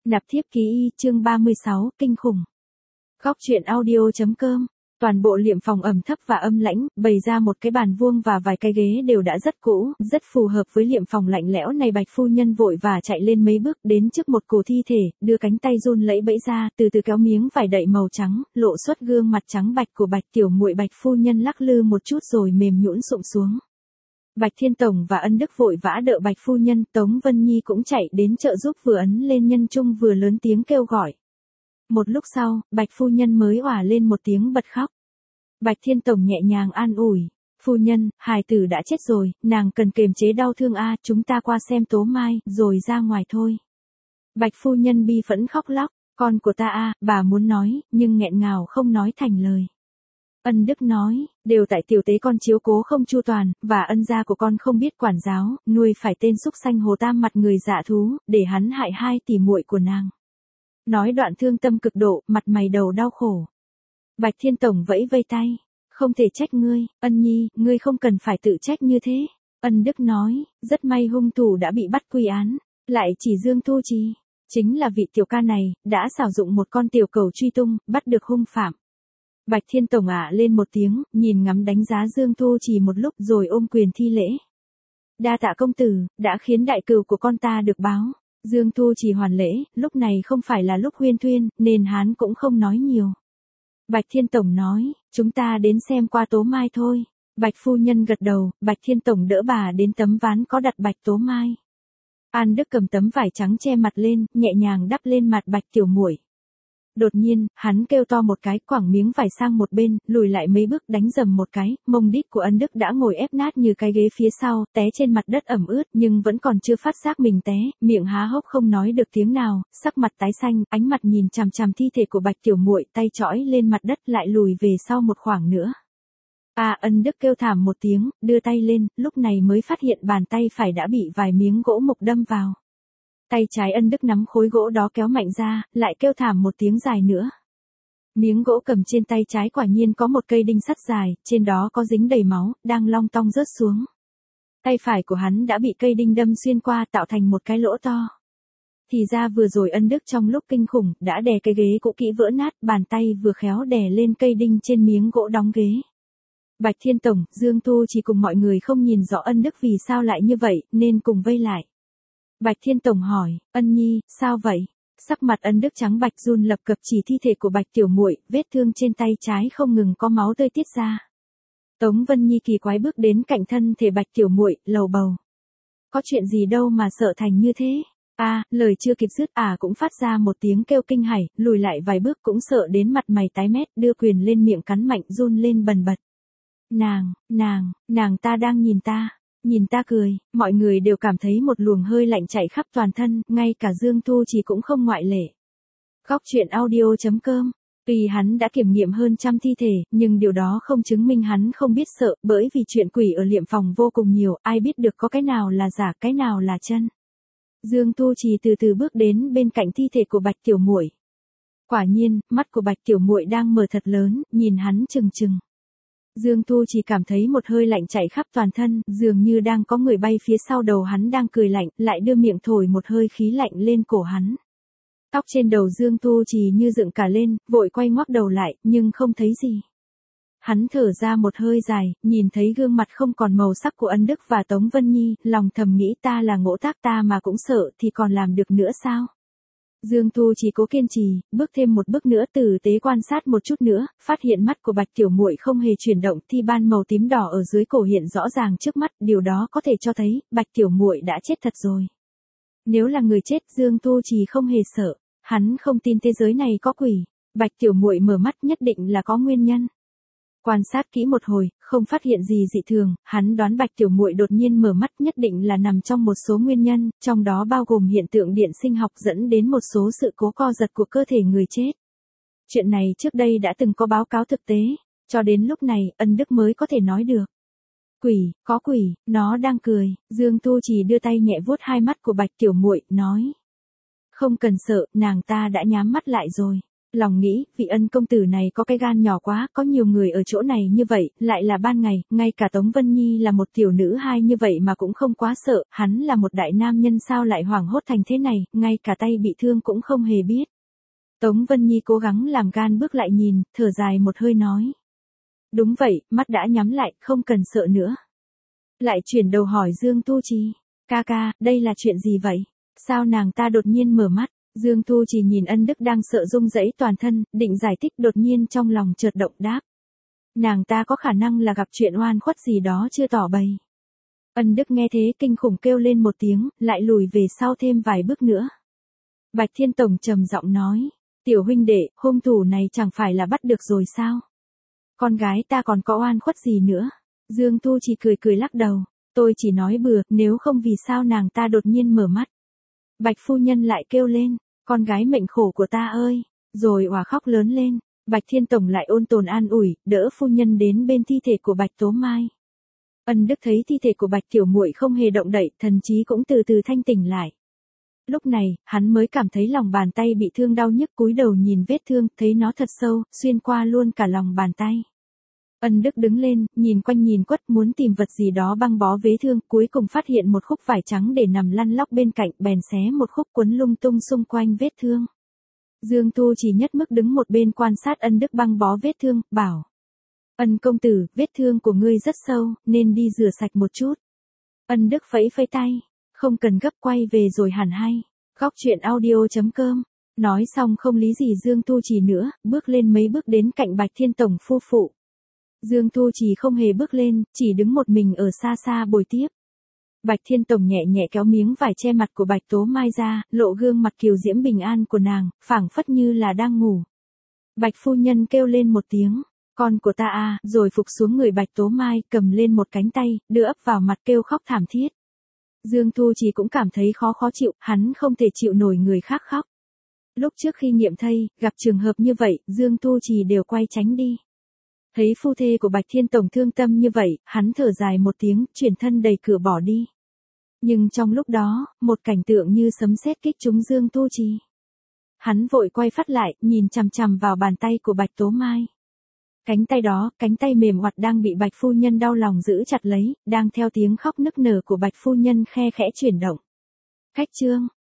Nạp thiếp ký y chương 36, kinh khủng. Góc truyện audio.com. Toàn bộ liệm phòng ẩm thấp và âm lãnh, bày ra một cái bàn vuông và vài cái ghế đều đã rất cũ, rất phù hợp với liệm phòng lạnh lẽo này. Bạch phu nhân vội và chạy lên mấy bước đến trước một cổ thi thể, đưa cánh tay run lẫy bẫy ra, từ từ kéo miếng vải đậy màu trắng, lộ xuất gương mặt trắng bạch của Bạch tiểu muội. Bạch phu nhân lắc lư một chút rồi mềm nhũn sụp xuống. Bạch Thiên Tổng và Ân Đức vội vã đỡ Bạch phu nhân, Tống Vân Nhi cũng chạy đến trợ giúp, vừa ấn lên nhân trung vừa lớn tiếng kêu gọi. Một lúc sau, Bạch phu nhân mới òa lên một tiếng bật khóc. Bạch Thiên Tổng nhẹ nhàng an ủi, phu nhân, hài tử đã chết rồi, nàng cần kiềm chế đau thương chúng ta qua xem Tố Mai, rồi ra ngoài thôi. Bạch phu nhân bi phẫn khóc lóc, con của ta bà muốn nói, nhưng nghẹn ngào không nói thành lời. Ân Đức nói, đều tại tiểu tế con chiếu cố không chu toàn, và ân gia của con không biết quản giáo, nuôi phải tên súc sanh Hồ Tam mặt người dạ thú, để hắn hại hai tỷ muội của nàng. Nói đoạn thương tâm cực độ, mặt mày đầu đau khổ. Bạch Thiên Tổng vẫy vây tay, không thể trách ngươi, Ân Nhi, ngươi không cần phải tự trách như thế. Ân Đức nói, rất may hung thủ đã bị bắt quy án, lại chỉ Dương Thu Trì, chính là vị tiểu ca này, đã sử dụng một con tiểu cẩu truy tung, bắt được hung phạm. Bạch Thiên Tổng lên một tiếng, nhìn ngắm đánh giá Dương Thu Trì một lúc rồi ôm quyền thi lễ. Đa tạ công tử, đã khiến đại cừu của con ta được báo. Dương Thu Trì hoàn lễ, lúc này không phải là lúc huyên thuyên, nên hắn cũng không nói nhiều. Bạch Thiên Tổng nói, chúng ta đến xem qua Tố Mai thôi. Bạch phu nhân gật đầu, Bạch Thiên Tổng đỡ bà đến tấm ván có đặt Bạch Tố Mai. An Đức cầm tấm vải trắng che mặt lên, nhẹ nhàng đắp lên mặt Bạch tiểu muội. Đột nhiên, hắn kêu to một cái, quẳng miếng vải sang một bên, lùi lại mấy bước đánh dầm một cái, mông đít của Ân Đức đã ngồi ép nát như cái ghế phía sau, té trên mặt đất ẩm ướt, nhưng vẫn còn chưa phát giác mình té, miệng há hốc không nói được tiếng nào, sắc mặt tái xanh, ánh mặt nhìn chằm chằm thi thể của Bạch tiểu muội, tay chõi lên mặt đất lại lùi về sau một khoảng nữa. Ân Đức kêu thảm một tiếng, đưa tay lên, lúc này mới phát hiện bàn tay phải đã bị vài miếng gỗ mục đâm vào. Tay trái Ân Đức nắm khối gỗ đó kéo mạnh ra, lại kêu thảm một tiếng dài nữa. Miếng gỗ cầm trên tay trái quả nhiên có một cây đinh sắt dài, trên đó có dính đầy máu, đang long tong rớt xuống. Tay phải của hắn đã bị cây đinh đâm xuyên qua tạo thành một cái lỗ to. Thì ra vừa rồi Ân Đức trong lúc kinh khủng, đã đè cái ghế cũ kỹ vỡ nát, bàn tay vừa khéo đè lên cây đinh trên miếng gỗ đóng ghế. Bạch Thiên Tổng, Dương Thu chỉ cùng mọi người không nhìn rõ Ân Đức vì sao lại như vậy, nên cùng vây lại. Bạch Thiên Tổng hỏi, Ân Nhi, sao vậy? Sắc mặt Ân Đức trắng bạch run lập cập chỉ thi thể của Bạch tiểu muội, vết thương trên tay trái không ngừng có máu tươi tiết ra. Tống Vân Nhi kỳ quái bước đến cạnh thân thể Bạch tiểu muội, lầu bầu. Có chuyện gì đâu mà sợ thành như thế? Lời chưa kịp dứt cũng phát ra một tiếng kêu kinh hãi, lùi lại vài bước cũng sợ đến mặt mày tái mét, đưa quyền lên miệng cắn mạnh run lên bần bật. Nàng ta đang nhìn ta cười, mọi người đều cảm thấy một luồng hơi lạnh chạy khắp toàn thân, ngay cả Dương Thu Trì cũng không ngoại lệ. Góc truyện audio.com. Tuy hắn đã kiểm nghiệm hơn trăm thi thể, nhưng điều đó không chứng minh hắn không biết sợ, bởi vì chuyện quỷ ở liệm phòng vô cùng nhiều, ai biết được có cái nào là giả, cái nào là chân. Dương Thu Trì từ từ bước đến bên cạnh thi thể của Bạch tiểu muội. Quả nhiên, mắt của Bạch tiểu muội đang mở thật lớn, nhìn hắn chừng chừng. Dương Thu chỉ cảm thấy một hơi lạnh chạy khắp toàn thân, dường như đang có người bay phía sau đầu hắn đang cười lạnh, lại đưa miệng thổi một hơi khí lạnh lên cổ hắn. Tóc trên đầu Dương Thu chỉ như dựng cả lên, vội quay ngoắc đầu lại, nhưng không thấy gì. Hắn thở ra một hơi dài, nhìn thấy gương mặt không còn màu sắc của Ân Đức và Tống Vân Nhi, lòng thầm nghĩ ta là ngỗ tác ta mà cũng sợ thì còn làm được nữa sao? Dương Thu chỉ cố kiên trì, bước thêm một bước nữa tử tế quan sát một chút nữa, phát hiện mắt của Bạch tiểu muội không hề chuyển động, thi ban màu tím đỏ ở dưới cổ hiện rõ ràng trước mắt, điều đó có thể cho thấy, Bạch tiểu muội đã chết thật rồi. Nếu là người chết, Dương Thu chỉ không hề sợ, hắn không tin thế giới này có quỷ, Bạch tiểu muội mở mắt nhất định là có nguyên nhân. Quan sát kỹ một hồi, không phát hiện gì dị thường, hắn đoán Bạch tiểu muội đột nhiên mở mắt nhất định là nằm trong một số nguyên nhân, trong đó bao gồm hiện tượng điện sinh học dẫn đến một số sự cố co giật của cơ thể người chết. Chuyện này trước đây đã từng có báo cáo thực tế, cho đến lúc này, Ân Đức mới có thể nói được. Quỷ, có quỷ, nó đang cười, Dương Thu chỉ đưa tay nhẹ vuốt hai mắt của Bạch tiểu muội, nói. Không cần sợ, nàng ta đã nhắm mắt lại rồi. Lòng nghĩ, vị Ân công tử này có cái gan nhỏ quá, có nhiều người ở chỗ này như vậy, lại là ban ngày, ngay cả Tống Vân Nhi là một tiểu nữ hai như vậy mà cũng không quá sợ, hắn là một đại nam nhân sao lại hoảng hốt thành thế này, ngay cả tay bị thương cũng không hề biết. Tống Vân Nhi cố gắng làm gan bước lại nhìn, thở dài một hơi nói. Đúng vậy, mắt đã nhắm lại, không cần sợ nữa. Lại chuyển đầu hỏi Dương Tu Trì, ca ca, đây là chuyện gì vậy? Sao nàng ta đột nhiên mở mắt? Dương Tu Trì nhìn Ân Đức đang sợ rung rẩy toàn thân, định giải thích đột nhiên trong lòng chợt động đáp. Nàng ta có khả năng là gặp chuyện oan khuất gì đó chưa tỏ bày. Ân Đức nghe thế kinh khủng kêu lên một tiếng, lại lùi về sau thêm vài bước nữa. Bạch Thiên Tổng trầm giọng nói, tiểu huynh đệ, hung thủ này chẳng phải là bắt được rồi sao? Con gái ta còn có oan khuất gì nữa? Dương Tu Trì cười cười lắc đầu, tôi chỉ nói bừa, nếu không vì sao nàng ta đột nhiên mở mắt. Bạch phu nhân lại kêu lên, con gái mệnh khổ của ta ơi, rồi òa khóc lớn lên. Bạch Thiên Tổng lại ôn tồn an ủi, đỡ phu nhân đến bên thi thể của Bạch Tố Mai. Ân Đức thấy thi thể của Bạch tiểu muội không hề động đậy, thần trí cũng từ từ thanh tỉnh lại. Lúc này, hắn mới cảm thấy lòng bàn tay bị thương đau nhức, cúi đầu nhìn vết thương, thấy nó thật sâu, xuyên qua luôn cả lòng bàn tay. Ân Đức đứng lên, nhìn quanh nhìn quất muốn tìm vật gì đó băng bó vết thương, cuối cùng phát hiện một khúc vải trắng để nằm lăn lóc bên cạnh, bèn xé một khúc quấn lung tung xung quanh vết thương. Dương Tu chỉ nhất mức đứng một bên quan sát Ân Đức băng bó vết thương, bảo. Ân công tử, vết thương của ngươi rất sâu, nên đi rửa sạch một chút. Ân Đức phẩy phẩy tay, không cần gấp, quay về rồi hẳn hay. Góc truyện audio.com. Nói xong không lý gì Dương Tu Trì nữa, bước lên mấy bước đến cạnh Bạch Thiên Tổng phu phụ. Dương Tu Trì không hề bước lên, chỉ đứng một mình ở xa xa bồi tiếp. Bạch Thiên Tổng nhẹ nhẹ kéo miếng vải che mặt của Bạch Tố Mai ra, lộ gương mặt kiều diễm bình an của nàng, phảng phất như là đang ngủ. Bạch phu nhân kêu lên một tiếng, con của ta à, rồi phục xuống người Bạch Tố Mai, cầm lên một cánh tay, đưa ấp vào mặt kêu khóc thảm thiết. Dương Tu Trì cũng cảm thấy khó chịu, hắn không thể chịu nổi người khác khóc. Lúc trước khi nghiệm thây, gặp trường hợp như vậy, Dương Tu Trì đều quay tránh đi. Thấy phu thê của Bạch Thiên Tổng thương tâm như vậy, hắn thở dài một tiếng, chuyển thân đẩy cửa bỏ đi. Nhưng trong lúc đó, một cảnh tượng như sấm sét kích trúng Dương Tu Trì. Hắn vội quay phát lại, nhìn chằm chằm vào bàn tay của Bạch Tố Mai. Cánh tay đó, cánh tay mềm oặt đang bị Bạch phu nhân đau lòng giữ chặt lấy, đang theo tiếng khóc nức nở của Bạch phu nhân khe khẽ chuyển động. Cách chương